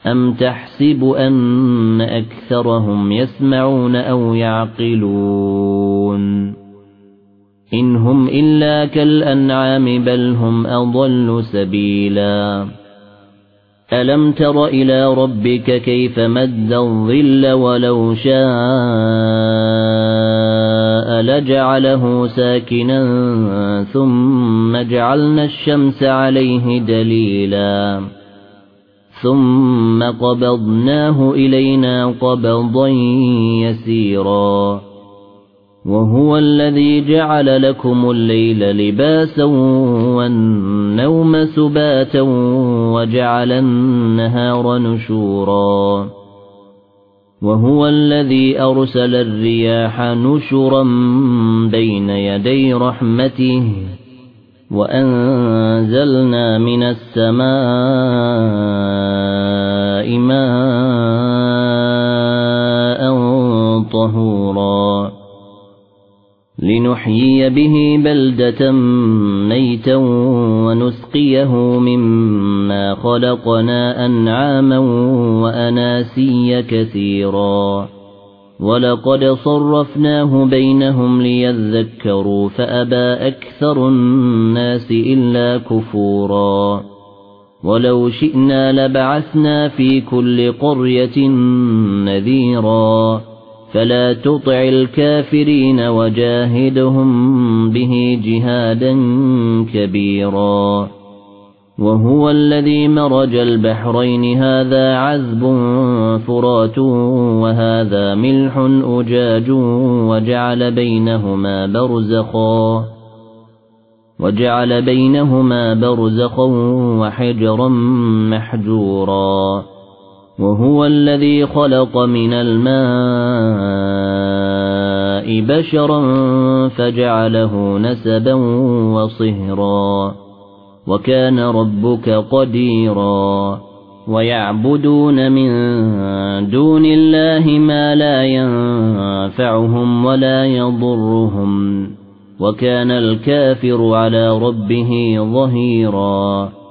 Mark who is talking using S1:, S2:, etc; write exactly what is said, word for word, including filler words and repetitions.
S1: أَمْ تَحْسَبُ أَنَّ أَكْثَرَهُمْ يَسْمَعُونَ أَوْ يَعْقِلُونَ إِنْ هُمْ إِلَّا كَالْأَنْعَامِ بَلْ هُمْ أَضَلُّ سَبِيلًا أَلَمْ تَرَ إِلَى رَبِّكَ كَيْفَ مَدَّ الظِّلَّ وَلَوْ شَاءَ لَجَعَلَهُ سَاكِنًا ثُمَّ جَعَلْنَا الشَّمْسَ عَلَيْهِ دَلِيلًا ثُمَّ قَبَضْنَاهُ إِلَيْنَا قَبْضًا يَسِيرًا وَهُوَ الَّذِي جَعَلَ لَكُمُ اللَّيْلَ لِبَاسًا وَالنَّوْمَ سُبَاتًا وَجَعَلَ النَّهَارَ نُشُورًا وَهُوَ الَّذِي أَرْسَلَ الرِّيَاحَ نُشُرًا بَيْنَ يَدَيْ رَحْمَتِهِ وَأَنزَلْنَا مِنَ السَّمَاءِ مَاءً طَهُورًا لِنُحْيِيَ بِهِ بَلْدَةً مَيْتًا وَنُسْقِيَهُ مِمَّا خَلَقْنَا أَنْعَامًا وَأَنَاسِيَّ كَثِيرًا وَلَقَدْ صَرَّفْنَاهُ بَيْنَهُمْ لِيَذَّكَّرُوا فَأَبَى أَكْثَرُ النَّاسِ إِلَّا كُفُورًا وَلَوْ شِئْنَا لَبَعَثْنَا فِي كُلِّ قَرْيَةٍ نَذِيرًا فَلَا تُطِعِ الْكَافِرِينَ وَجَاهِدْهُم بِهِ جِهَادًا كَبِيرًا وَهُوَ الَّذِي مَرَجَ الْبَحْرَيْنِ هَذَا عَذْبٌ فُرَاتٌ وَهَذَا مِلْحٌ أُجَاجٌ وَجَعَلَ بَيْنَهُمَا بَرْزَخًا وَجَعَلَ بَيْنَهُمَا بَرْزَخًا وَحِجْرًا مَّحْجُورًا وَهُوَ الَّذِي خَلَقَ مِنَ الْمَاءِ بَشَرًا فَجَعَلَهُ نَسَبًا وَصِهْرًا وَكَانَ رَبُّكَ قَدِيرًا وَيَعْبُدُونَ مِن دُونِ اللَّهِ مَا لَا يَنفَعُهُمْ وَلَا يَضُرُّهُمْ وَكَانَ الْكَافِرُ عَلَى رَبِّهِ ظَهِيرًا